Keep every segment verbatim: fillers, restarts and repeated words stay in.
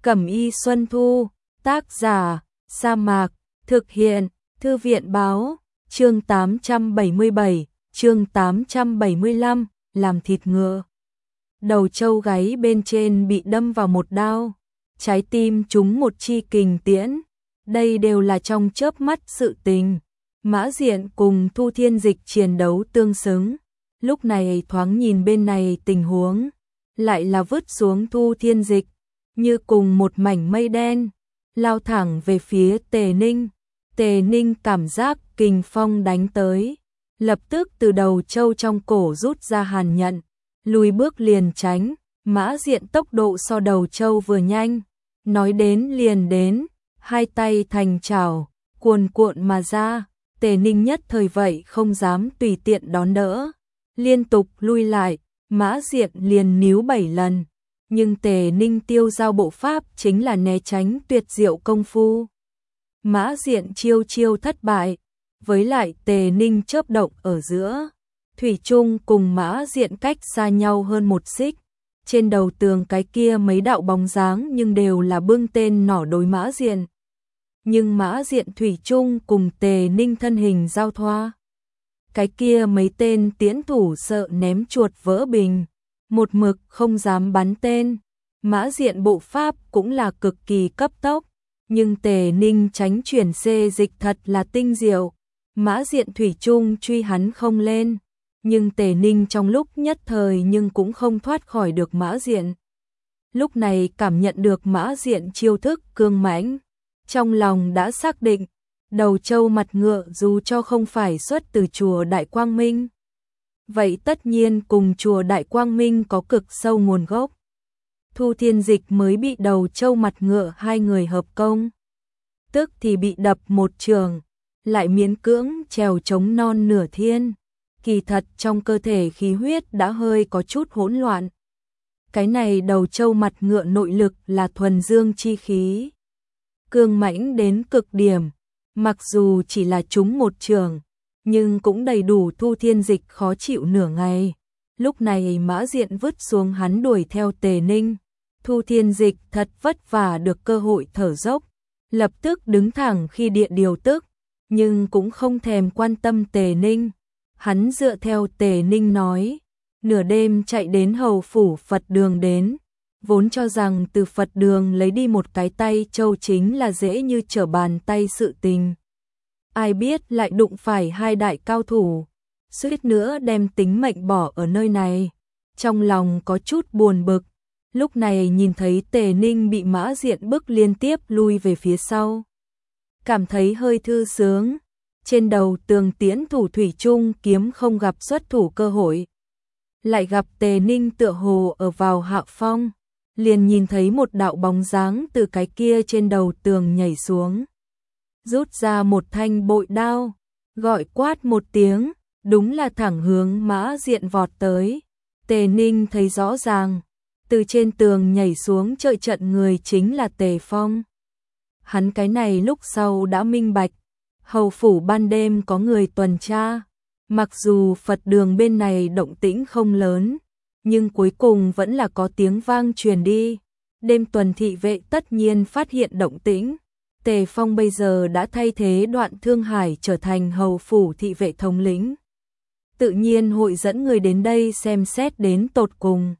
Cẩm y Xuân Thu, tác giả, Sa Mạc, thực hiện, Thư viện báo, chương tám trăm bảy mươi bảy, chương tám trăm bảy mươi lăm, làm thịt ngựa. Đầu trâu gáy bên trên bị đâm vào một đao, trái tim trúng một chi kình tiễn. Đây đều là trong chớp mắt sự tình. Mã Diện cùng Thu Thiên Dịch chiến đấu tương xứng. Lúc này thoáng nhìn bên này tình huống, lại là vứt xuống Thu Thiên Dịch, như cùng một mảnh mây đen, lao thẳng về phía Tề Ninh. Tề Ninh cảm giác kình phong đánh tới, lập tức từ đầu trâu trong cổ rút ra hàn nhận, lùi bước liền tránh. Mã Diện tốc độ so đầu trâu vừa nhanh, nói đến liền đến, hai tay thành chảo, cuồn cuộn mà ra. Tề Ninh nhất thời vậy không dám tùy tiện đón đỡ, liên tục lui lại. Mã Diện liền níu bảy lần, nhưng Tề Ninh tiêu giao bộ pháp chính là né tránh tuyệt diệu công phu. Mã Diện chiêu chiêu thất bại, với lại Tề Ninh chớp động ở giữa, thủy chung cùng Mã Diện cách xa nhau hơn một xích. Trên đầu tường cái kia mấy đạo bóng dáng nhưng đều là bưng tên nỏ đối Mã Diện. Nhưng Mã Diện thủy chung cùng Tề Ninh thân hình giao thoa. Cái kia mấy tên tiễn thủ sợ ném chuột vỡ bình, một mực không dám bắn tên. Mã Diện bộ pháp cũng là cực kỳ cấp tốc, nhưng Tề Ninh tránh chuyển xê dịch thật là tinh diệu. Mã Diện thủy chung truy hắn không lên, nhưng Tề Ninh trong lúc nhất thời nhưng cũng không thoát khỏi được Mã Diện. Lúc này cảm nhận được Mã Diện chiêu thức cương mãnh, trong lòng đã xác định, đầu trâu mặt ngựa dù cho không phải xuất từ chùa Đại Quang Minh, vậy tất nhiên cùng chùa Đại Quang Minh có cực sâu nguồn gốc. Thu Thiên Dịch mới bị đầu trâu mặt ngựa hai người hợp công, tức thì bị đập một trường, lại miễn cưỡng trèo chống non nửa thiên. Kỳ thật trong cơ thể khí huyết đã hơi có chút hỗn loạn. Cái này đầu trâu mặt ngựa nội lực là thuần dương chi khí, cương mãnh đến cực điểm. Mặc dù chỉ là trúng một trường, nhưng cũng đầy đủ Thu Thiên Dịch khó chịu nửa ngày. Lúc này Mã Diện vứt xuống hắn đuổi theo Tề Ninh. Thu Thiên Dịch thật vất vả được cơ hội thở dốc, lập tức đứng thẳng khi địa điều tức, nhưng cũng không thèm quan tâm Tề Ninh. Hắn dựa theo Tề Ninh nói, nửa đêm chạy đến hầu phủ Phật đường đến, vốn cho rằng từ Phật đường lấy đi một cái tay châu chính là dễ như trở bàn tay sự tình. Ai biết lại đụng phải hai đại cao thủ, suýt nữa đem tính mệnh bỏ ở nơi này. Trong lòng có chút buồn bực, lúc này nhìn thấy Tề Ninh bị Mã Diện bức liên tiếp lui về phía sau, cảm thấy hơi thư sướng. Trên đầu tường tiễn thủ thủy chung kiếm không gặp xuất thủ cơ hội, lại gặp Tề Ninh tựa hồ ở vào hạ phong, liền nhìn thấy một đạo bóng dáng từ cái kia trên đầu tường nhảy xuống, rút ra một thanh bội đao, gọi quát một tiếng, đúng là thẳng hướng Mã Diện vọt tới. Tề Ninh thấy rõ ràng, từ trên tường nhảy xuống trợ trận người chính là Tề Phong. Hắn cái này lúc sau đã minh bạch, hầu phủ ban đêm có người tuần tra, mặc dù Phật đường bên này động tĩnh không lớn, nhưng cuối cùng vẫn là có tiếng vang truyền đi. Đêm tuần thị vệ tất nhiên phát hiện động tĩnh. Tề Phong bây giờ đã thay thế Đoạn Thương Hải trở thành hầu phủ thị vệ thống lĩnh, tự nhiên hội dẫn người đến đây xem xét đến tột cùng.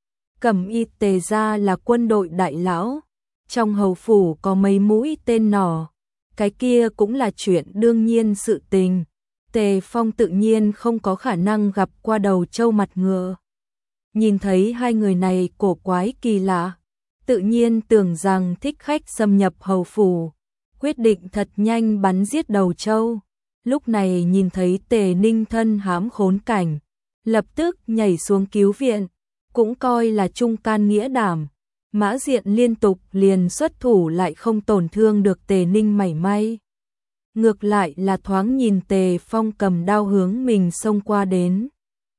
Cẩm y Tề gia là quân đội đại lão, trong hầu phủ có mấy mũi tên nỏ, cái kia cũng là chuyện đương nhiên sự tình. Tề Phong tự nhiên không có khả năng gặp qua đầu trâu mặt ngựa. Nhìn thấy hai người này cổ quái kỳ lạ, tự nhiên tưởng rằng thích khách xâm nhập hầu phủ, quyết định thật nhanh bắn giết đầu trâu. Lúc này nhìn thấy Tề Ninh thân hãm khốn cảnh, lập tức nhảy xuống cứu viện, cũng coi là trung can nghĩa đảm. Mã Diện liên tục liền xuất thủ lại không tổn thương được Tề Ninh mảy may. Ngược lại là thoáng nhìn Tề Phong cầm đao hướng mình xông qua đến.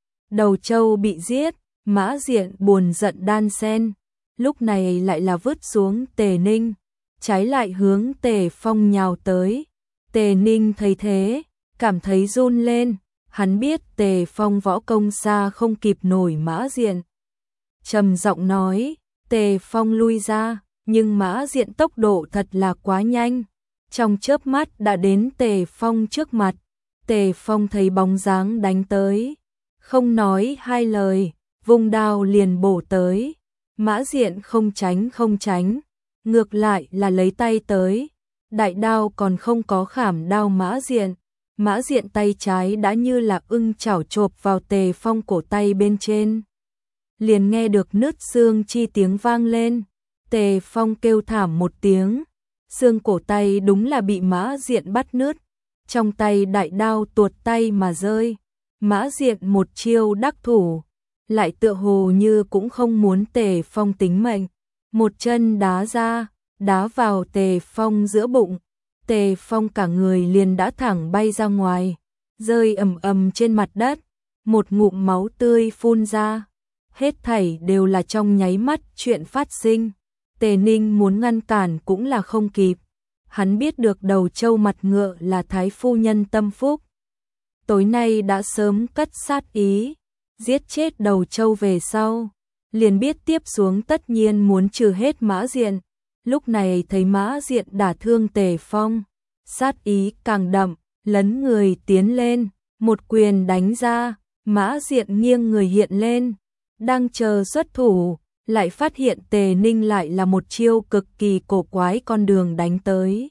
Đầu trâu bị giết, Mã Diện buồn giận đan sen, lúc này lại là vứt xuống Tề Ninh, trái lại hướng Tề Phong nhào tới. Tề Ninh thấy thế, cảm thấy run lên, hắn biết Tề Phong võ công xa không kịp nổi Mã Diện. Trầm giọng nói, Tề Phong lui ra, nhưng Mã Diện tốc độ thật là quá nhanh, trong chớp mắt đã đến Tề Phong trước mặt. Tề Phong thấy bóng dáng đánh tới, không nói hai lời, vung đao liền bổ tới. Mã Diện không tránh không tránh, ngược lại là lấy tay tới, đại đao còn không có khảm đao Mã Diện. Mã Diện tay trái đã như là ưng chảo chộp vào Tề Phong cổ tay bên trên. Liền nghe được nứt xương chi tiếng vang lên, Tề Phong kêu thảm một tiếng, xương cổ tay đúng là bị Mã Diện bắt nứt, trong tay đại đao tuột tay mà rơi. Mã Diện một chiêu đắc thủ, lại tựa hồ như cũng không muốn Tề Phong tính mệnh, một chân đá ra, đá vào Tề Phong giữa bụng. Tề Phong cả người liền đã thẳng bay ra ngoài, rơi ầm ầm trên mặt đất, một ngụm máu tươi phun ra. Hết thảy đều là trong nháy mắt chuyện phát sinh. Tề Ninh muốn ngăn cản cũng là không kịp. Hắn biết được đầu trâu mặt ngựa là Thái phu nhân tâm phúc, tối nay đã sớm cất sát ý, giết chết đầu trâu về sau, liền biết tiếp xuống tất nhiên muốn trừ hết Mã Diện. Lúc này thấy Mã Diện đả thương Tề Phong, sát ý càng đậm, lấn người tiến lên, một quyền đánh ra. Mã Diện nghiêng người hiện lên, đang chờ xuất thủ, lại phát hiện Tề Ninh lại là một chiêu cực kỳ cổ quái con đường đánh tới.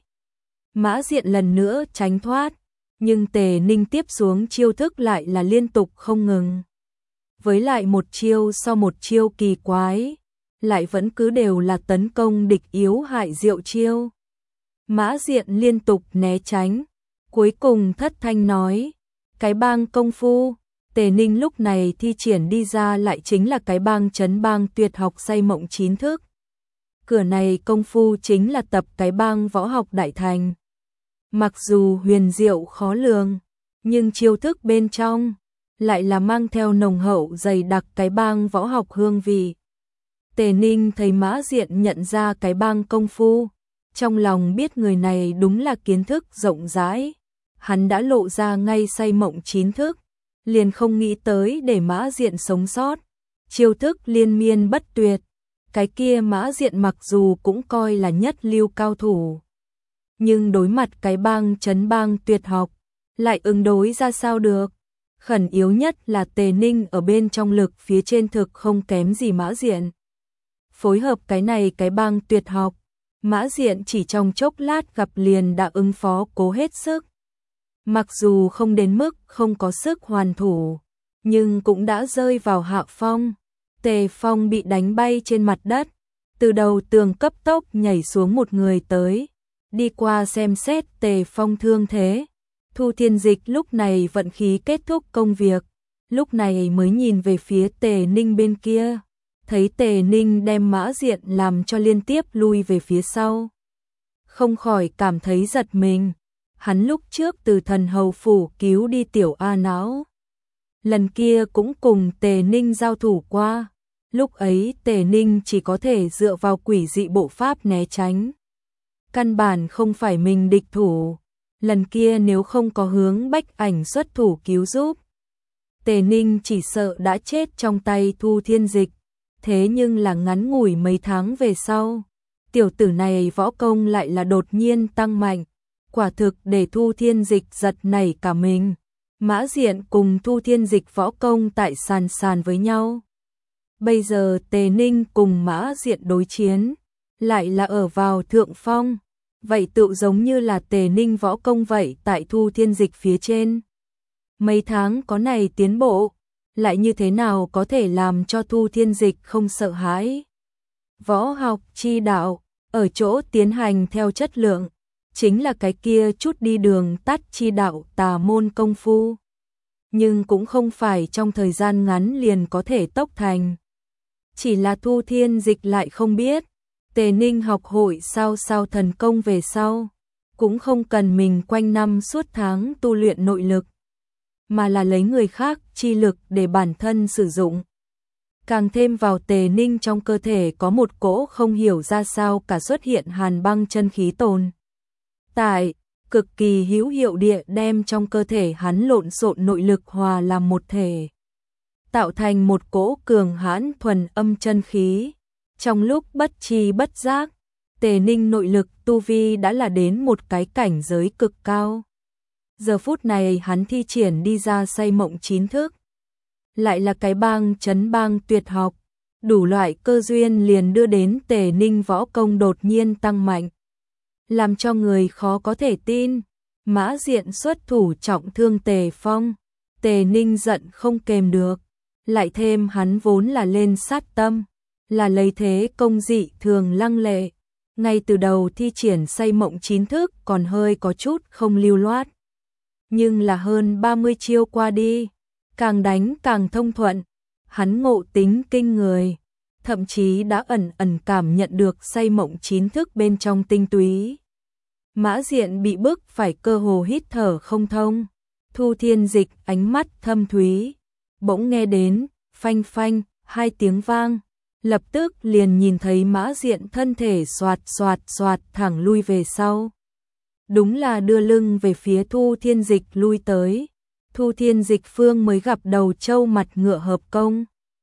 Mã Diện lần nữa tránh thoát, nhưng Tề Ninh tiếp xuống chiêu thức lại là liên tục không ngừng. Với lại một chiêu sau một chiêu kỳ quái, lại vẫn cứ đều là tấn công địch yếu hại diệu chiêu. Mã Diện liên tục né tránh, cuối cùng thất thanh nói, cái bang công phu. Tề Ninh lúc này thi triển đi ra lại chính là cái bang trấn bang tuyệt học say mộng chín thức. Cửa này công phu chính là tập cái bang võ học đại thành. Mặc dù huyền diệu khó lường, nhưng chiêu thức bên trong lại là mang theo nồng hậu dày đặc cái bang võ học hương vị. Tề Ninh thấy Mã Diện nhận ra cái bang công phu, trong lòng biết người này đúng là kiến thức rộng rãi. Hắn đã lộ ra ngay say mộng chín thức, liền không nghĩ tới để Mã Diện sống sót. Chiêu thức liên miên bất tuyệt, cái kia Mã Diện mặc dù cũng coi là nhất lưu cao thủ, nhưng đối mặt cái bang trấn bang tuyệt học, lại ứng đối ra sao được. Khẩn yếu nhất là Tề Ninh ở bên trong lực phía trên thực không kém gì Mã Diện. Phối hợp cái này cái bang tuyệt học, Mã Diện chỉ trong chốc lát gặp liền đã ứng phó cố hết sức. Mặc dù không đến mức không có sức hoàn thủ, nhưng cũng đã rơi vào hạ phong. Tề Phong bị đánh bay trên mặt đất, từ đầu tường cấp tốc nhảy xuống một người tới, đi qua xem xét Tề Phong thương thế. Thu Thiên Dịch lúc này vận khí kết thúc công việc, lúc này mới nhìn về phía Tề Ninh bên kia, thấy Tề Ninh đem Mã Diện làm cho liên tiếp lui về phía sau, không khỏi cảm thấy giật mình. Hắn lúc trước từ thần hầu phủ cứu đi tiểu A Não, lần kia cũng cùng Tề Ninh giao thủ qua, lúc ấy Tề Ninh chỉ có thể dựa vào quỷ dị bộ pháp né tránh, căn bản không phải mình địch thủ. Lần kia nếu không có Hướng Bách Ảnh xuất thủ cứu giúp, Tề Ninh chỉ sợ đã chết trong tay Thu Thiên Dịch. Thế nhưng là ngắn ngủi mấy tháng về sau, tiểu tử này võ công lại là đột nhiên tăng mạnh, quả thực để Thu Thiên Dịch giật nảy cả mình. Mã Diện cùng Thu Thiên Dịch võ công tại sàn sàn với nhau. Bây giờ Tề Ninh cùng Mã Diện đối chiến, lại là ở vào thượng phong. Vậy tự giống như là Tề Ninh võ công vậy tại Thu Thiên Dịch phía trên. Mấy tháng có này tiến bộ, lại như thế nào có thể làm cho Thu Thiên Dịch không sợ hãi. Võ học chi đạo, ở chỗ tiến hành theo chất lượng, chính là cái kia chút đi đường tắt chi đạo tà môn công phu. Nhưng cũng không phải trong thời gian ngắn liền có thể tốc thành. Chỉ là Thu Thiên Dịch lại không biết, Tề Ninh học hội sao sao thần công về sau, cũng không cần mình quanh năm suốt tháng tu luyện nội lực, mà là lấy người khác chi lực để bản thân sử dụng. Càng thêm vào Tề Ninh trong cơ thể có một cỗ không hiểu ra sao cả xuất hiện hàn băng chân khí tồn tại, cực kỳ hữu hiệu địa đem trong cơ thể hắn lộn xộn nội lực hòa làm một thể, tạo thành một cỗ cường hãn thuần âm chân khí. Trong lúc bất tri bất giác, Tề Ninh nội lực tu vi đã là đến một cái cảnh giới cực cao. Giờ phút này hắn thi triển đi ra say mộng chín thức. Lại là cái bang chấn bang tuyệt học. Đủ loại cơ duyên liền đưa đến Tề Ninh võ công đột nhiên tăng mạnh. Làm cho người khó có thể tin. Mã Diện xuất thủ trọng thương Tề Phong. Tề Ninh giận không kềm được. Lại thêm hắn vốn là lên sát tâm. Là lấy thế công dị thường lăng lệ. Ngay từ đầu thi triển say mộng chín thức còn hơi có chút không lưu loát. Nhưng là hơn ba mươi chiêu qua đi. Càng đánh càng thông thuận. Hắn ngộ tính kinh người. Thậm chí đã ẩn ẩn cảm nhận được say mộng chín thức bên trong tinh túy. Mã Diện bị bức phải cơ hồ hít thở không thông. Thu Thiên Dịch ánh mắt thâm thúy. Bỗng nghe đến, phanh phanh, hai tiếng vang. Lập tức liền nhìn thấy Mã Diện thân thể xoạt xoạt xoạt thẳng lui về sau. Đúng là đưa lưng về phía Thu Thiên Dịch lui tới. Thu Thiên Dịch phương mới gặp đầu trâu mặt ngựa hợp công.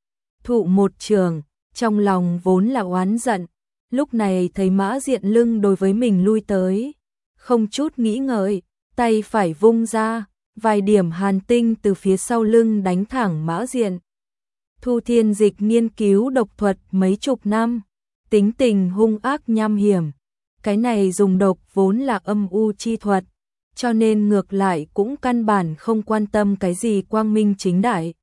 Thụ một trường, trong lòng vốn là oán giận. Lúc này thấy Mã Diện lưng đối với mình lui tới. Không chút nghĩ ngợi, tay phải vung ra, vài điểm hàn tinh từ phía sau lưng đánh thẳng Mã Diện. Thu Thiên Dịch nghiên cứu độc thuật mấy chục năm, tính tình hung ác nham hiểm. Cái này dùng độc vốn là âm u chi thuật, cho nên ngược lại cũng căn bản không quan tâm cái gì quang minh chính đại.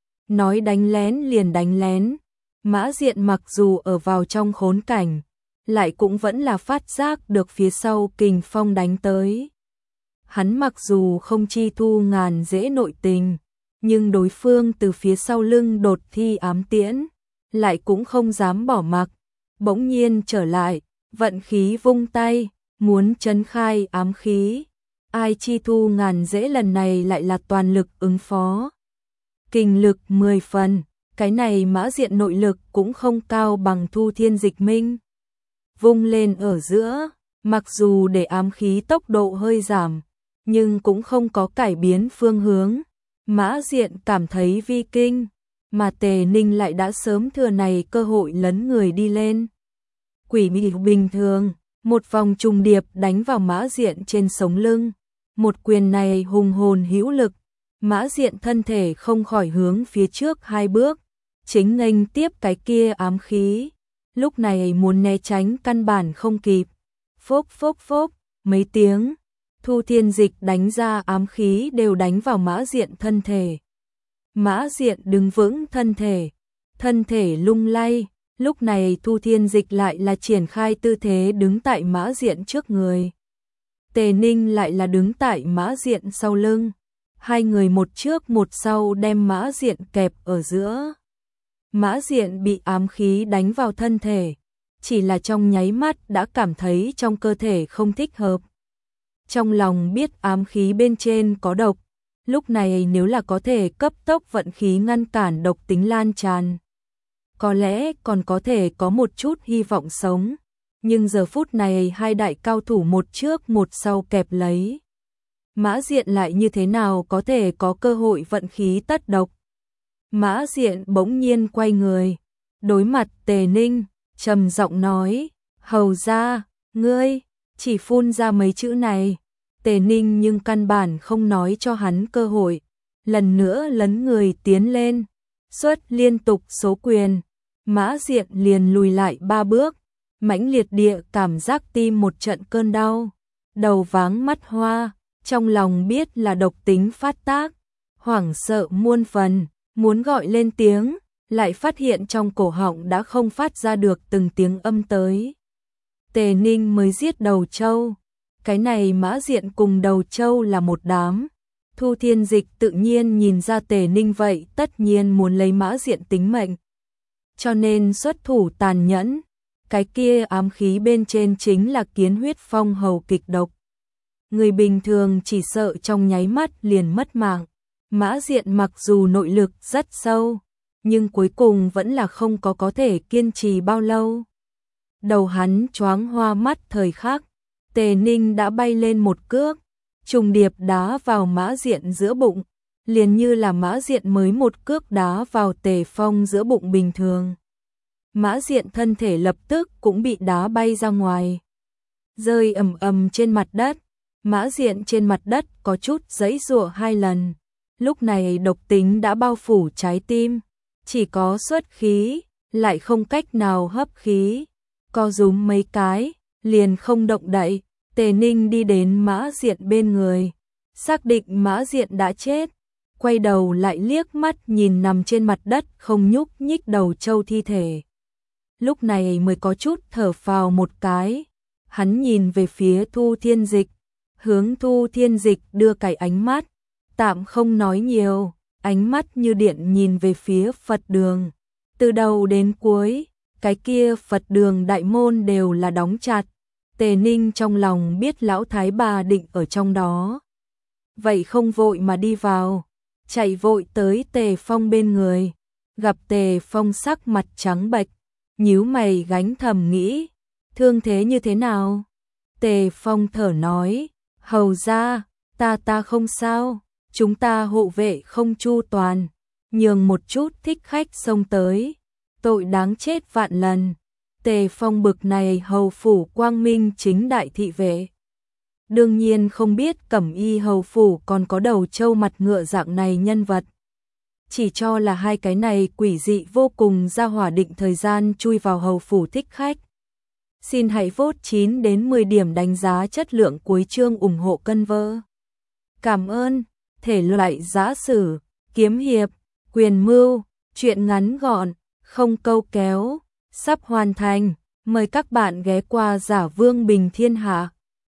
Nói đánh lén liền đánh lén, Mã Diện mặc dù ở vào trong khốn cảnh, lại cũng vẫn là phát giác được phía sau kình phong đánh tới. Hắn mặc dù không chi thu ngàn dễ nội tình, nhưng đối phương từ phía sau lưng đột thi ám tiễn, lại cũng không dám bỏ mặc, bỗng nhiên trở lại, vận khí vung tay, muốn trấn khai ám khí. Ai chi thu ngàn dễ lần này lại là toàn lực ứng phó. Kình lực mười phần, cái này Mã Diện nội lực cũng không cao bằng Thu Thiên Dịch minh. Vung lên ở giữa, mặc dù để ám khí tốc độ hơi giảm, nhưng cũng không có cải biến phương hướng. Mã Diện cảm thấy vi kinh, mà Tề Ninh lại đã sớm thừa này cơ hội lấn người đi lên. Quỷ mị bình thường, một vòng trùng điệp đánh vào Mã Diện trên sống lưng. Một quyền này hùng hồn hữu lực, Mã Diện thân thể không khỏi hướng phía trước hai bước, chính nghênh tiếp cái kia ám khí. Lúc này muốn né tránh căn bản không kịp. Phốc phốc phốc, mấy tiếng, Thu Thiên Dịch đánh ra ám khí đều đánh vào Mã Diện thân thể. Mã Diện đứng vững thân thể, thân thể lung lay, lúc này Thu Thiên Dịch lại là triển khai tư thế đứng tại Mã Diện trước người. Tề Ninh lại là đứng tại Mã Diện sau lưng, hai người một trước một sau đem Mã Diện kẹp ở giữa. Mã Diện bị ám khí đánh vào thân thể, chỉ là trong nháy mắt đã cảm thấy trong cơ thể không thích hợp. Trong lòng biết ám khí bên trên có độc, lúc này nếu là có thể cấp tốc vận khí ngăn cản độc tính lan tràn, có lẽ còn có thể có một chút hy vọng sống. Nhưng giờ phút này hai đại cao thủ một trước một sau kẹp lấy. Mã Diện lại như thế nào có thể có cơ hội vận khí tất độc. Mã Diện bỗng nhiên quay người, đối mặt Tề Ninh, trầm giọng nói, hầu ra, ngươi, chỉ phun ra mấy chữ này. Tề Ninh nhưng căn bản không nói cho hắn cơ hội, lần nữa lấn người tiến lên, xuất liên tục số quyền. Mã Diện liền lùi lại ba bước, mãnh liệt địa cảm giác tim một trận cơn đau, đầu váng mắt hoa, trong lòng biết là độc tính phát tác, hoảng sợ muôn phần, muốn gọi lên tiếng, lại phát hiện trong cổ họng đã không phát ra được từng tiếng âm tới. Tề Ninh mới giết đầu trâu, cái này Mã Diện cùng đầu trâu là một đám. Thu Thiên Dịch tự nhiên nhìn ra Tề Ninh vậy tất nhiên muốn lấy Mã Diện tính mệnh, cho nên xuất thủ tàn nhẫn. Cái kia ám khí bên trên chính là kiến huyết phong hầu kịch độc. Người bình thường chỉ sợ trong nháy mắt liền mất mạng. Mã Diện mặc dù nội lực rất sâu, nhưng cuối cùng vẫn là không có có thể kiên trì bao lâu. Đầu hắn choáng hoa mắt thời khắc, Tề Ninh đã bay lên một cước, trùng điệp đá vào Mã Diện giữa bụng, liền như là Mã Diện mới một cước đá vào Tề Phong giữa bụng bình thường. Mã Diện thân thể lập tức cũng bị đá bay ra ngoài, rơi ầm ầm trên mặt đất. Mã Diện trên mặt đất có chút giãy giụa hai lần. Lúc này độc tính đã bao phủ trái tim, chỉ có xuất khí, lại không cách nào hấp khí. Co rúm mấy cái, liền không động đậy. Tề Ninh đi đến Mã Diện bên người, xác định Mã Diện đã chết, quay đầu lại liếc mắt nhìn nằm trên mặt đất không nhúc nhích đầu trâu thi thể. Lúc này mới có chút thở phào một cái. Hắn nhìn về phía Thu Thiên Dịch, hướng Thu Thiên Dịch đưa cái ánh mắt, tạm không nói nhiều, ánh mắt như điện nhìn về phía Phật đường. Từ đầu đến cuối, cái kia Phật đường đại môn đều là đóng chặt. Tề Ninh trong lòng biết lão thái bà định ở trong đó, vậy không vội mà đi vào, chạy vội tới Tề Phong bên người, gặp Tề Phong sắc mặt trắng bệch, nhíu mày gánh thầm nghĩ, thương thế như thế nào? Tề Phong thở nói, hầu ra, ta ta không sao, chúng ta hộ vệ không chu toàn, nhường một chút thích khách xông tới, tội đáng chết vạn lần. Tề Phong bực này hầu phủ quang minh chính đại thị vệ, đương nhiên không biết Cẩm Y hầu phủ còn có đầu trâu mặt ngựa dạng này nhân vật. Chỉ cho là hai cái này quỷ dị vô cùng ra hỏa định thời gian chui vào hầu phủ thích khách. Xin hãy vote chín đến mười điểm đánh giá chất lượng cuối chương ủng hộ cân vơ. Cảm ơn. Thể loại giã sử, kiếm hiệp, quyền mưu, truyện ngắn gọn, không câu kéo, sắp hoàn thành. Mời các bạn ghé qua Giả Vương Bình Thiên Hạ.